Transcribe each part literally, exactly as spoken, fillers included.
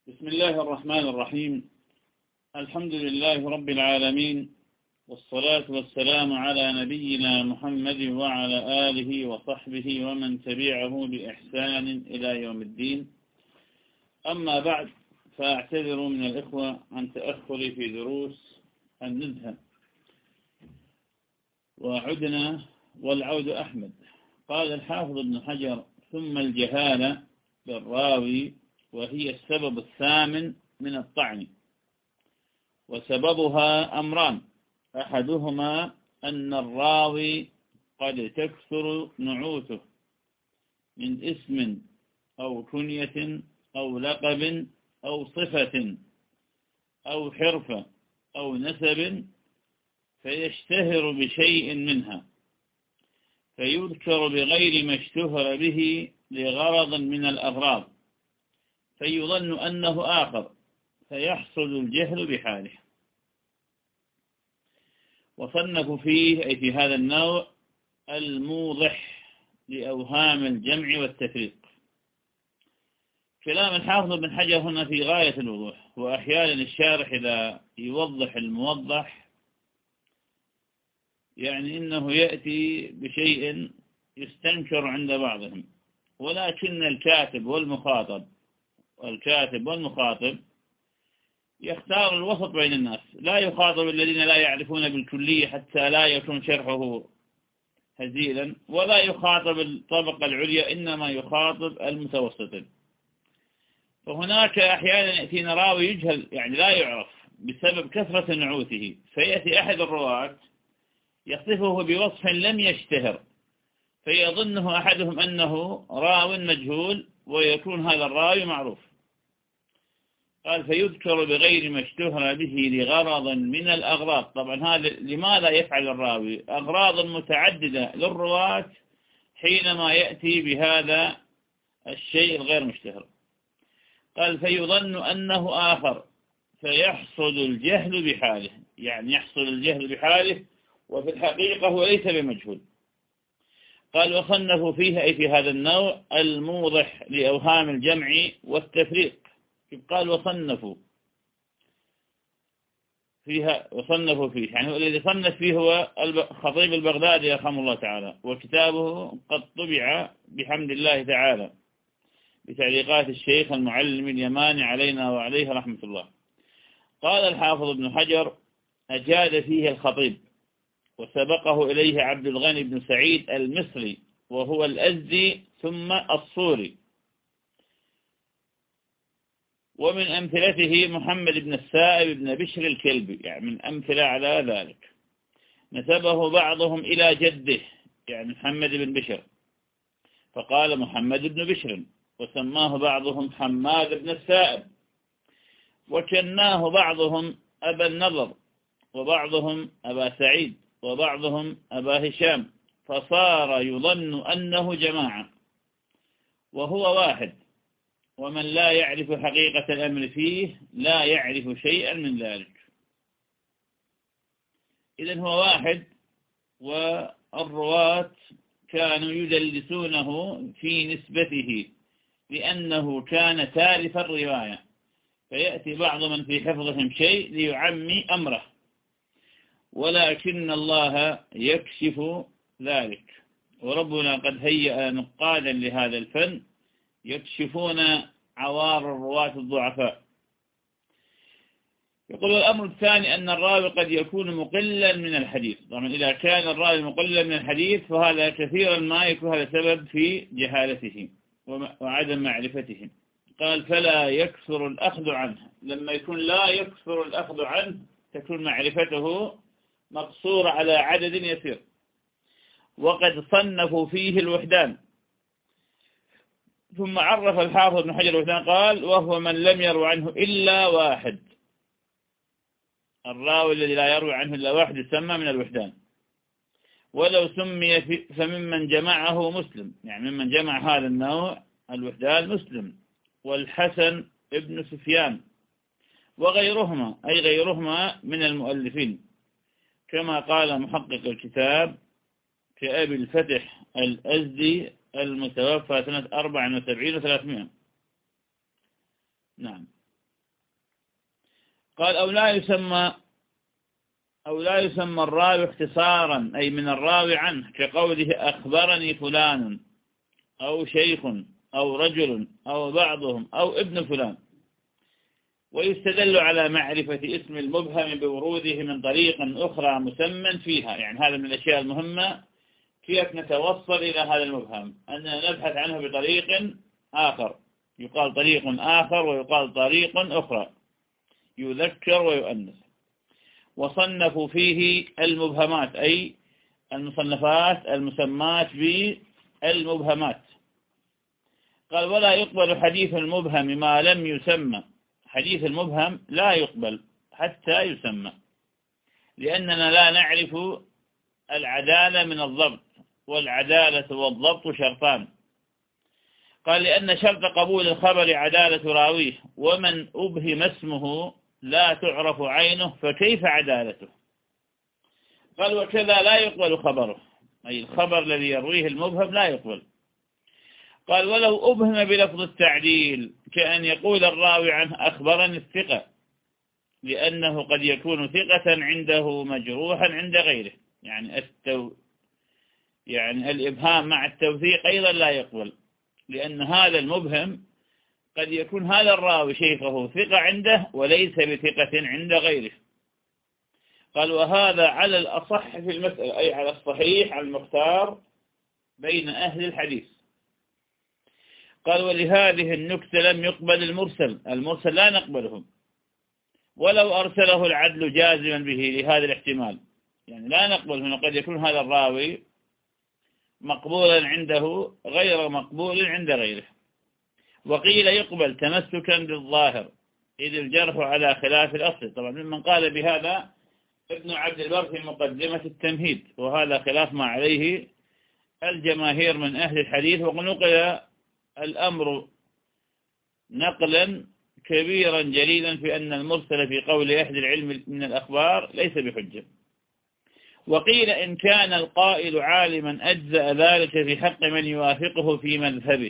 بسم الله الرحمن الرحيم. الحمد لله رب العالمين، والصلاة والسلام على نبينا محمد وعلى آله وصحبه ومن تبعه بإحسان إلى يوم الدين. أما بعد، فأعتذر من الإخوة عن تأخري في دروس النزهة. وعدنا والعود أحمد. قال الحافظ ابن حجر: ثم الجهالة بالراوي، وهي السبب الثامن من الطعن. وسببها أمران: أحدهما أن الراوي قد تكثر نعوته من اسم أو كنية أو لقب أو صفة أو حرفة أو نسب، فيشتهر بشيء منها فيذكر بغير ما اشتهر به لغرض من الأغراض، فيظن أنه آخر، فيحصل الجهل بحاله. وصنفوا فيه، أي في هذا النوع، الموضح لأوهام الجمع والتفريق. كلام الحافظ بن حجر هنا في غاية الوضوح، وأحيانا الشارح إذا يوضح الموضح يعني إنه يأتي بشيء يستنكر عند بعضهم، ولكن الكاتب والمخاطب والكاتب والمخاطب يختار الوسط بين الناس، لا يخاطب الذين لا يعرفون بالكلية حتى لا يكون شرحه هزيلا، ولا يخاطب الطبقة العليا، إنما يخاطب المتوسطين. فهناك أحيانا يأتينا راوي يجهل، يعني لا يعرف بسبب كثرة نعوته، فيأتي أحد الرواة يصفه بوصف لم يشتهر، فيظنه أحدهم أنه راو مجهول، ويكون هذا الراوي معروف. قال: فيذكر بغير ما اشتهر به لغرض من الأغراض. طبعا هذا لماذا يفعل الراوي؟ أغراض متعددة للرواة حينما يأتي بهذا الشيء الغير مشتهر. قال: فيظن أنه آخر، فيحصل الجهل بحاله، يعني يحصل الجهل بحاله، وفي الحقيقة هو ليس بمجهول. قال: وصنفوا فيه، أي في هذا النوع، الموضح لأوهام الجمع والتفريق. قال: وصنفوا فيها، وصنفوا فيه، يعني الذي صنف فيه هو الخطيب البغدادي رحمه الله تعالى، وكتابه قد طبع بحمد الله تعالى بتعليقات الشيخ المعلم اليماني علينا وعليه رحمة الله. قال الحافظ ابن حجر: أجاد فيه الخطيب، وسبقه إليه عبد الغني بن سعيد المصري، وهو الأزدي ثم الصوري. ومن أمثلته محمد بن السائب بن بشر الكلبي، يعني من أمثلة على ذلك. نسبه بعضهم إلى جده، يعني محمد بن بشر، فقال محمد بن بشر، وسماه بعضهم حماد بن السائب، وكناه بعضهم أبا النضر، وبعضهم أبا سعيد، وبعضهم أبا هشام، فصار يظن أنه جماعة وهو واحد، ومن لا يعرف حقيقة الأمر فيه لا يعرف شيئا من ذلك. إذن هو واحد، والرواة كانوا يدلسونه في نسبته لأنه كان تالف الرواية، فيأتي بعض من في حفظهم شيء ليعمي أمره، ولكن الله يكشف ذلك. وربنا قد هيأ نقادا لهذا الفن يكشفون عوار الرواة الضعفاء. يقول: الأمر الثاني أن الراوي قد يكون مقلا من الحديث. طبعا إذا كان الراوي مقلا من الحديث فهذا كثيرا ما يكون هذا سبب في جهالته وعدم معرفته. قال: فلا يكثر الأخذ عنه. لما يكون لا يكثر الأخذ عنه تكون معرفته مقصورة على عدد يسير. وقد صنفوا فيه الوحدان. ثم عرف الحافظ ابن حجر الوحدان، قال: وهو من لم يروي عنه إلا واحد. الراوي الذي لا يروي عنه إلا واحد يسمى من الوحدان. ولو سمي فممن جمعه مسلم، يعني ممن جمع هذا النوع الوحدان مسلم والحسن ابن سفيان وغيرهما، أي غيرهما من المؤلفين، كما قال محقق الكتاب كأبي الفتح الأزدي المتوفى سنة أربع وسبعين وثلاثمائة. نعم. قال أو لا يسمى أو لا يسمى الراوي اختصارا أي من الراوي عنه كقوله أخبرني فلان أو شيخ أو رجل أو بعضهم أو ابن فلان. ويستدل على معرفة اسم المبهم بوروده من طريق أخرى مسمى فيها. يعني هذا من الأشياء المهمة، كيف نتوصل إلى هذا المبهم، أننا نبحث عنه بطريق آخر، يقال طريق آخر ويقال طريق أخرى، يذكر ويؤنث. وصنفوا فيه المبهمات أي المصنفات المسمات بالمبهمات. قال ولا يقبل حديث المبهم ما لم يسمى. حديث المبهم لا يقبل حتى يسمى، لأننا لا نعرف العدالة من الضبط، والعدالة والضبط شرطان. قال لأن شرط قبول الخبر عدالة راويه، ومن أبهم اسمه لا تعرف عينه فكيف عدالته. قال وكذا لا يقبل خبره، أي الخبر الذي يرويه المبهم لا يقبل. قال ولو أبهم بلفظ التعديل كأن يقول الراوي عنه أخبرني الثقة، لأنه قد يكون ثقة عنده مجروحا عند غيره. يعني التو يعني الإبهام مع التوثيق أيضا لا يقبل، لأن هذا المبهم قد يكون هذا الراوي شيخه ثقة عنده وليس بثقة عند غيره. قال وهذا على الأصح في المسألة، أي على الصحيح على المختار بين أهل الحديث. قال ولهذه النكتة لم يقبل المرسل. المرسل لا نقبله ولو أرسله العدل جازما به لهذا الاحتمال. يعني لا نقبل هنا، قد يكون هذا الراوي مقبولا عنده غير مقبول عند غيره. وقيل يقبل تمسكا بالظاهر إذ الجرح على خلاف الأصل. طبعا ممن قال بهذا ابن عبد البر في مقدمة التمهيد، وهذا خلاف ما عليه الجماهير من أهل الحديث. ونقل الأمر نقلا كبيرا جليلا في أن المرسل في قول أهل العلم من الأخبار ليس بحجة. وقيل إن كان القائل عالما أجزأ ذلك في حق من يوافقه في مذهبه.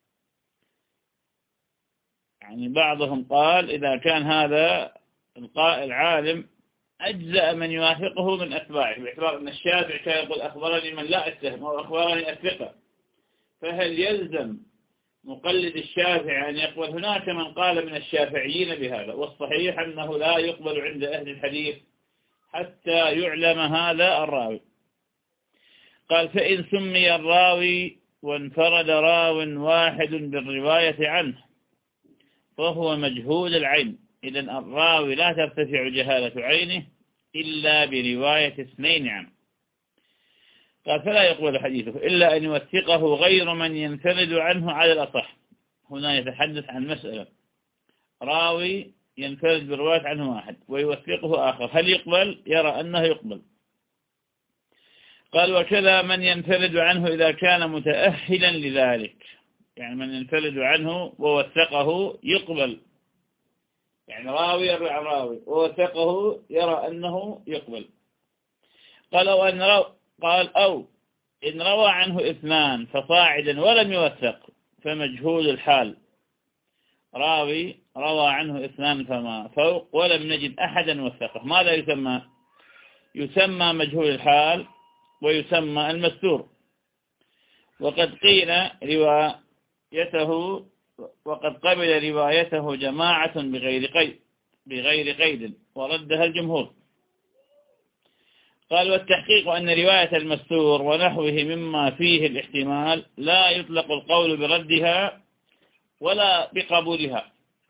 يعني بعضهم قال إذا كان هذا القائل عالم أجزأ من يوافقه من أتباعه، باعتبار أن الشافعي كان يقول أخبرني من لا أتهم أو أخبرني الثقة، فهل يلزم مقلد الشافعي أن يقبل؟ هناك من قال من الشافعيين بهذا، والصحيح أنه لا يقبل عند أهل الحديث حتى يعلم هذا الراوي. قال فإن سمي الراوي وانفرد راو واحد بالرواية عنه فهو مجهول العين. إذن الراوي لا ترتفع جهالة عينه إلا برواية اثنين عنه. قال فلا يقبل حديثه إلا أن يوثقه غير من ينفرد عنه على الأصح. هنا يتحدث عن مسألة راوي ينفرد برواية عنه واحد ويوثقه آخر، هل يقبل؟ يرى أنه يقبل. قال وكذا من ينفرد عنه إذا كان متأهلا لذلك. يعني من ينفرد عنه ووثقه يقبل، يعني راوي يروي عن راوي ووثقه يرى أنه يقبل. قال أو أن رو... قال أو إن روى عنه اثنان فصاعدا ولم يوثق فمجهول الحال. راوي روى عنه اثنان فما فوق ولم نجد أحدا وثقه، ماذا يسمى؟ يسمى مجهول الحال ويسمى المستور. وقد قيل روايته وقد قبل روايته جماعة بغير قيد بغير قيد وردها الجمهور. قال والتحقيق أن رواية المستور ونحوه مما فيه الاحتمال لا يطلق القول بردها ولا بقبولها.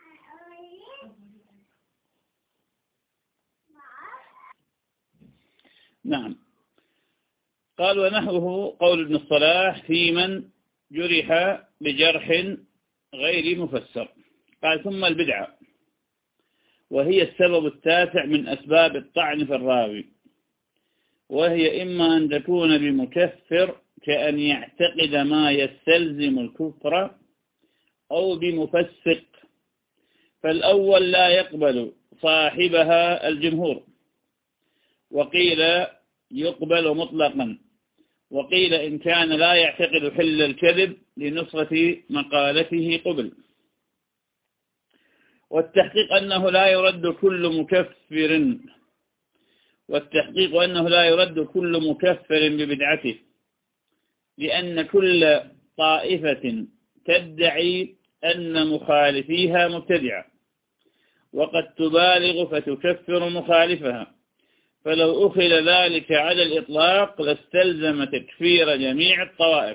نعم. قال ونحوه قول ابن الصلاح في من جرح بجرح غير مفسر. قال ثم البدعة، وهي السبب التاسع من أسباب الطعن في الراوي، وهي إما أن تكون بمكفر كأن يعتقد ما يستلزم الكفر أو بمفسق، فالأول لا يقبل صاحبها الجمهور، وقيل يقبل مطلقا، وقيل إن كان لا يعتقد حل الكذب لنصرة مقالته قبل. والتحقيق أنه لا يرد كل مكفر والتحقيق أنه لا يرد كل مكفر ببدعته، لأن كل طائفة تدعي أن مخالفيها مبتدعة، وقد تبالغ فتكفر مخالفها، فلو أخذ ذلك على الإطلاق لاستلزم تكفير جميع الطوائف.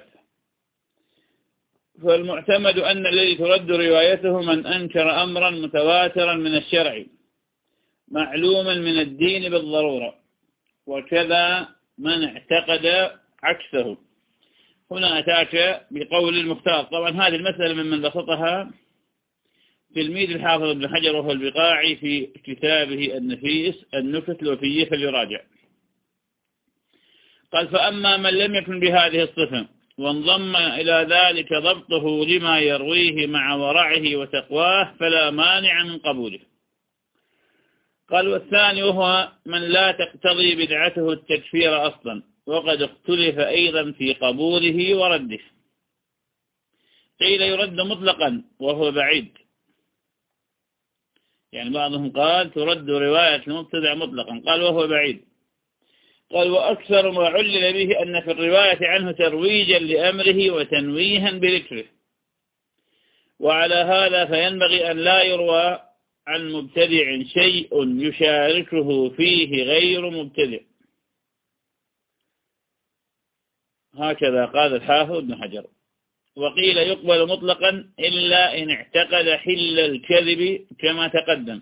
فالمعتمد أن الذي ترد روايته من أنكر أمرا متواترا من الشرع معلوما من الدين بالضرورة، وكذا من اعتقد عكسه. هنا أتاك بقول المختار. طبعا هذه المسألة ممن بسطها تلميذ الحافظ ابن حجر وهو البقاعي في كتابه النفيس النكت الوفية، فليراجع. قال: فأما من لم يكن بهذه الصفة وانضم إلى ذلك ضبطه لما يرويه مع ورعه وتقواه فلا مانع من قبوله. قال: والثاني وهو من لا تقتضي بدعته التكفير أصلا، وقد اختلف أيضا في قبوله ورده. قيل يرد مطلقا وهو بعيد، يعني بعضهم قال ترد رواية المبتدع مطلقا، قال وهو بعيد. قال: وأكثر ما علل به أن في الرواية عنه ترويجا لأمره وتنويها بذكره، وعلى هذا فينبغي أن لا يروى عن مبتدع شيء يشاركه فيه غير مبتدع. هكذا قال الحافظ ابن حجر. وقيل يقبل مطلقا إلا إن اعتقد حل الكذب كما تقدم.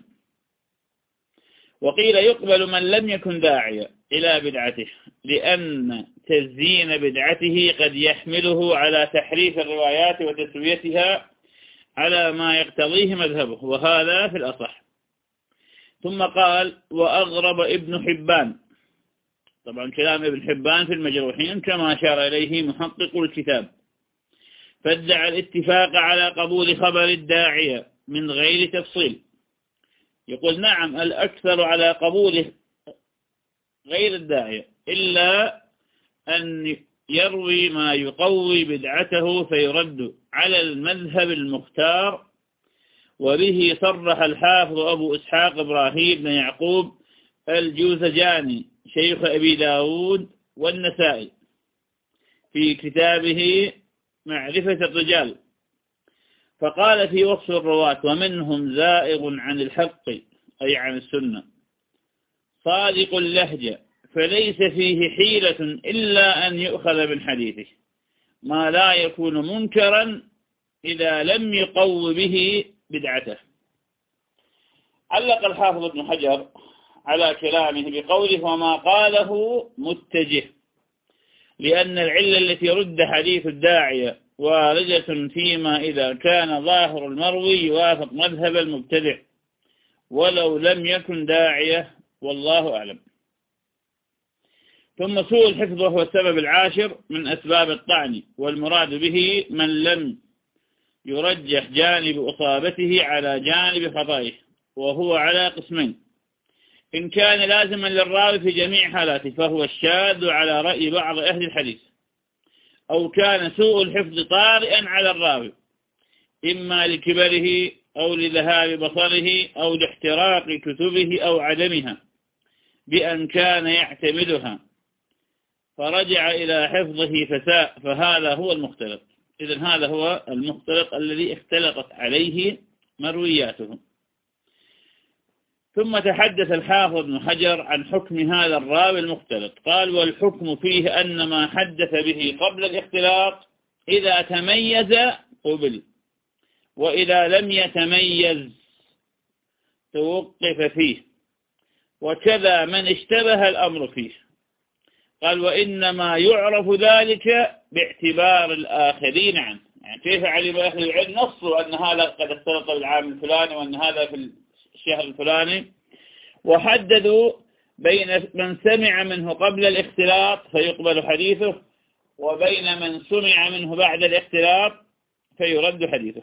وقيل يقبل من لم يكن داعيا إلى بدعته، لأن تزيين بدعته قد يحمله على تحريف الروايات وتسويتها على ما يقتضيه مذهبه، وهذا في الأصح. ثم قال: وأغرب ابن حبان. طبعا كلام ابن حبان في المجروحين كما أشار إليه محقق الكتاب، فادعى الاتفاق على قبول خبر الداعية من غير تفصيل. يقول: نعم، الأكثر على قبوله غير الداعية، إلا أن يروي ما يقوي بدعته فيرد على المذهب المختار. وبه صرح الحافظ أبو إسحاق إبراهيم بن يعقوب الجوزجاني شيخ أبي داود والنسائي في كتابه معرفة الرجال، فقال في وصف الرواة: ومنهم زائغ عن الحق، أي عن السنة، صادق اللهجة، فليس فيه حيلة إلا أن يؤخذ من حديثه، ما لا يكون منكرا إذا لم يقو به بدعته. علق الحافظ ابن حجر على كلامه بقوله: وما قاله متجه، لأن العلة التي رد حديث الداعية واردة فيما إذا كان ظاهر المروي يوافق مذهب المبتدع ولو لم يكن داعية، والله أعلم. ثم سوء الحفظ وهو السبب العاشر من أسباب الطعن، والمراد به من لم يرجح جانب أصابته على جانب خطئه، وهو على قسمين: إن كان لازما للراوي في جميع حالاته فهو الشاذ على رأي بعض أهل الحديث، أو كان سوء الحفظ طارئا على الراوي إما لكبره أو لذهاب بصره أو لاحتراق كتبه أو عدمها بأن كان يعتمدها فرجع إلى حفظه فساء، فهذا هو المختلط. إذن هذا هو المختلط الذي اختلطت عليه مروياته. ثم تحدث الحافظ ابن حجر عن حكم هذا الراوي المختلط. قال: والحكم فيه أن ما حدث به قبل الاختلاط إذا تميز قبل، وإذا لم يتميز توقف فيه، وكذا من اشتبه الأمر فيه. قال: وإنما يعرف ذلك باعتبار الآخرين عنه. يعني كيف علم أهل العلم نصوا أن هذا قد اختلط بالعام الفلاني وأن هذا في الشهر الفلاني، وحددوا بين من سمع منه قبل الاختلاط فيقبل حديثه، وبين من سمع منه بعد الاختلاط فيرد حديثه.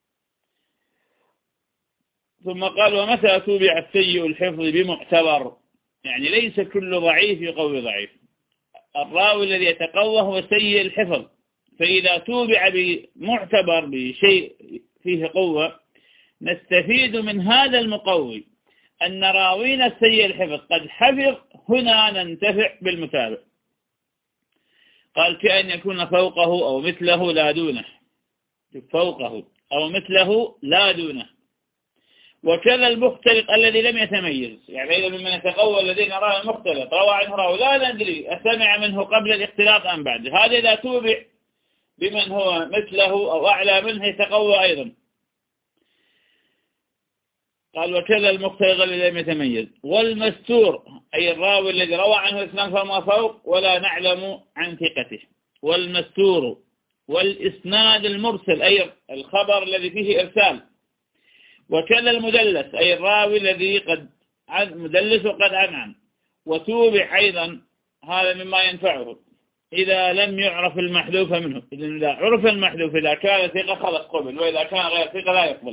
ثم قال: ومتى توبع السيء الحفظ بمعتبر، يعني ليس كل ضعيف يقوي ضعيف، الراوي الذي يتقوى هو سيء الحفظ، فإذا توبع بمعتبر بشيء فيه قوة نستفيد من هذا المقوي أن راوينا سيء الحفظ قد حفظ، هنا ننتفع بالمتابع. قال كأن يكون فوقه أو مثله لا دونه، فوقه أو مثله لا دونه. وكذا المختلط الذي لم يتميز، يعني إذا ممن يتقوى الذين رأى المختلط روى عنه راوي لا ندري أسمع منه قبل الاختلاط أم بعد، هذا إذا توبع بمن هو مثله أو أعلى منه يتقوى أيضا. قال وكذا المختلط الذي لم يتميز. والمستور أي الراوي الذي روى عنه الاثنان فما فوق ولا نعلم عن ثقته. والمستور. والإسناد المرسل أي الخبر الذي فيه إرسال. وكذا المدلس أي الراوي الذي قد مدلس وقد عنعن وتوبع أيضا، هذا مما ينفعه إذا لم يعرف المحذوف منه. إذا عرف المحذوف إذا كان ثقة خلص قبل، وإذا كان غير ثقة لا يقبل.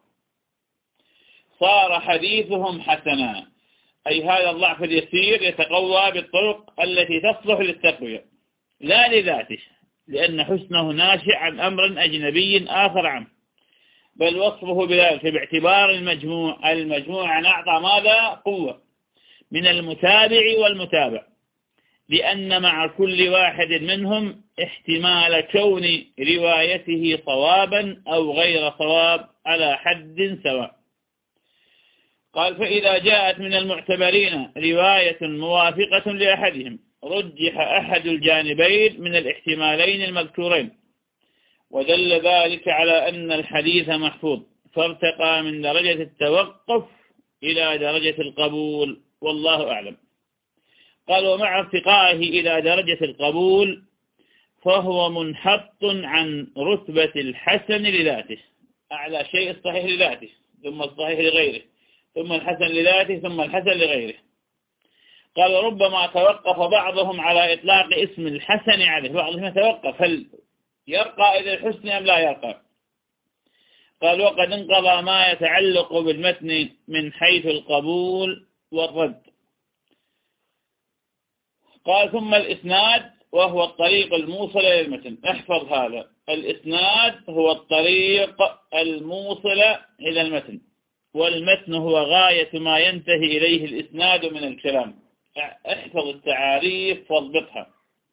صار حديثهم حسنا أي هذا الضعف اليسير يتقوى بالطرق التي تصلح للتقوية لا لذاته، لأن حسنه ناشئ عن أمر أجنبي آخر عنه، بل وصفه بذلك باعتبار المجموع. المجموع أعطى ماذا؟ قوة من المتابع والمتابع، لأن مع كل واحد منهم احتمال كون روايته صوابا أو غير صواب على حد سواء. قال فإذا جاءت من المعتبرين رواية موافقة لأحدهم رجح أحد الجانبين من الاحتمالين المذكورين، ودل ذلك على أن الحديث محفوظ، فارتقى من درجة التوقف إلى درجة القبول، والله أعلم. قال ومع ارتقائه إلى درجة القبول فهو منحط عن رتبة الحسن لذاته، أعلى شيء الصحيح لذاته ثم الصحيح لغيره ثم الحسن لذاته ثم الحسن لغيره. قال ربما توقف بعضهم على إطلاق اسم الحسن عليه، بعضهم يتوقف هل يرقى إلى الحسن أم لا يرقى. قال وقد انقضى ما يتعلق بالمتن من حيث القبول والرد. قال ثم الإسناد وهو الطريق الموصل إلى المتن. احفظ هذا، الإسناد هو الطريق الموصل إلى المتن، والمتن هو غاية ما ينتهي إليه الإسناد من الكلام. احفظ التعاريف واضبطها.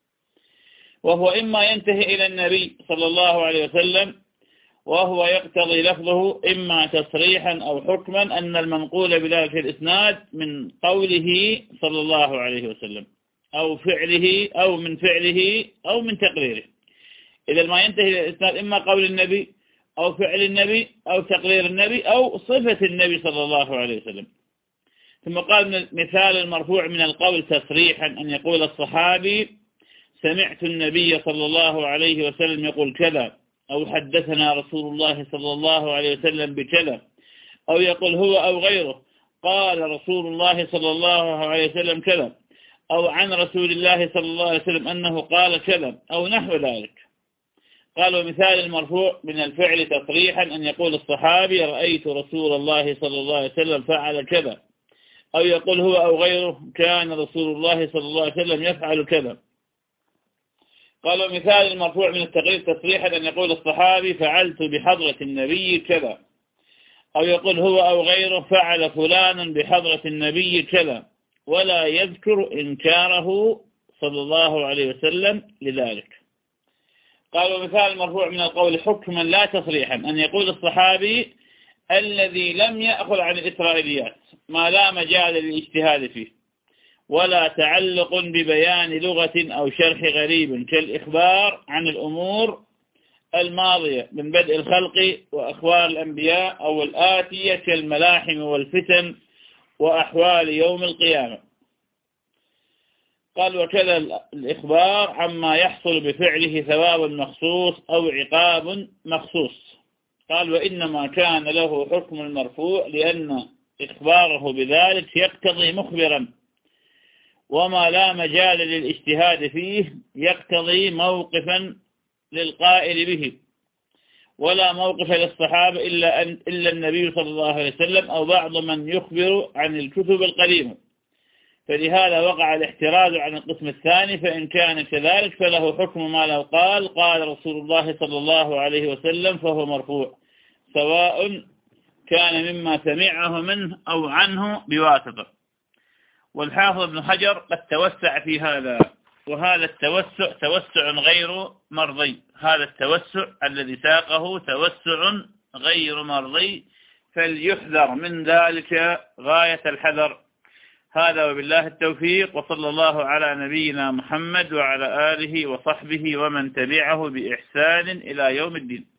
وهو إما ينتهي إلى النبي صلى الله عليه وسلم، وهو يقتضي لفظه إما تصريحا أو حكما أن المنقول بذلك الإسناد من قوله صلى الله عليه وسلم أو فعله أو من فعله أو من تقريره. إذا ما ينتهي إلى الإسناد إما قول النبي أو فعل النبي أو تقرير النبي أو صفة النبي صلى الله عليه وسلم. ثم قال مثال المرفوع من القول تصريحا أن يقول الصحابي سمعت النبي صلى الله عليه وسلم يقول كذا، أو حدثنا رسول الله صلى الله عليه وسلم بكذا، أو يقول هو أو غيره قال رسول الله صلى الله عليه وسلم كذا، أو عن رسول الله صلى الله عليه وسلم أنه قال كذا، أو نحو ذلك. قال ومثال المرفوع من الفعل تصريحا أن يقول الصحابي رأيت رسول الله صلى الله عليه وسلم فعل كذا، أو يقول هو أو غيره كان رسول الله صلى الله عليه وسلم يفعل كذا. قال ومثال المرفوع من التقرير تصريحا أن يقول الصحابي فعلت بحضرة النبي كذا، أو يقول هو أو غيره فعل فلانا بحضرة النبي كذا، ولا يذكر إنكاره صلى الله عليه وسلم لذلك. قال ومثال المرفوع من القول حكما لا تصريحا أن يقول الصحابي الذي لم يأخذ عن الإسرائيليات ما لا مجال للاجتهاد فيه، ولا تعلق ببيان لغة أو شرح غريب كالإخبار عن الأمور الماضية من بدء الخلق وأخبار الأنبياء أو الآتية كالملاحم والفتن وأحوال يوم القيامة. قال وكذا الإخبار عما يحصل بفعله ثواب مخصوص أو عقاب مخصوص. قال وإنما كان له حكم المرفوع لأن إخباره بذلك يقتضي مخبرا، وما لا مجال للاجتهاد فيه يقتضي موقفا للقائل به، ولا موقف للصحابة إلا, أن إلا النبي صلى الله عليه وسلم أو بعض من يخبر عن الكتب القديمة. فلهذا وقع الاحتراز عن القسم الثاني، فإن كان كذلك فله حكم ما لو قال قال رسول الله صلى الله عليه وسلم فهو مرفوع، سواء كان مما سمعه منه أو عنه بواسطة. والحافظ ابن حجر قد توسع في هذا، وهذا التوسع توسع غير مرضي، هذا التوسع الذي ساقه توسع غير مرضي، فليحذر من ذلك غاية الحذر. هذا وبالله التوفيق، وصلى الله على نبينا محمد وعلى آله وصحبه ومن تبعه بإحسان إلى يوم الدين.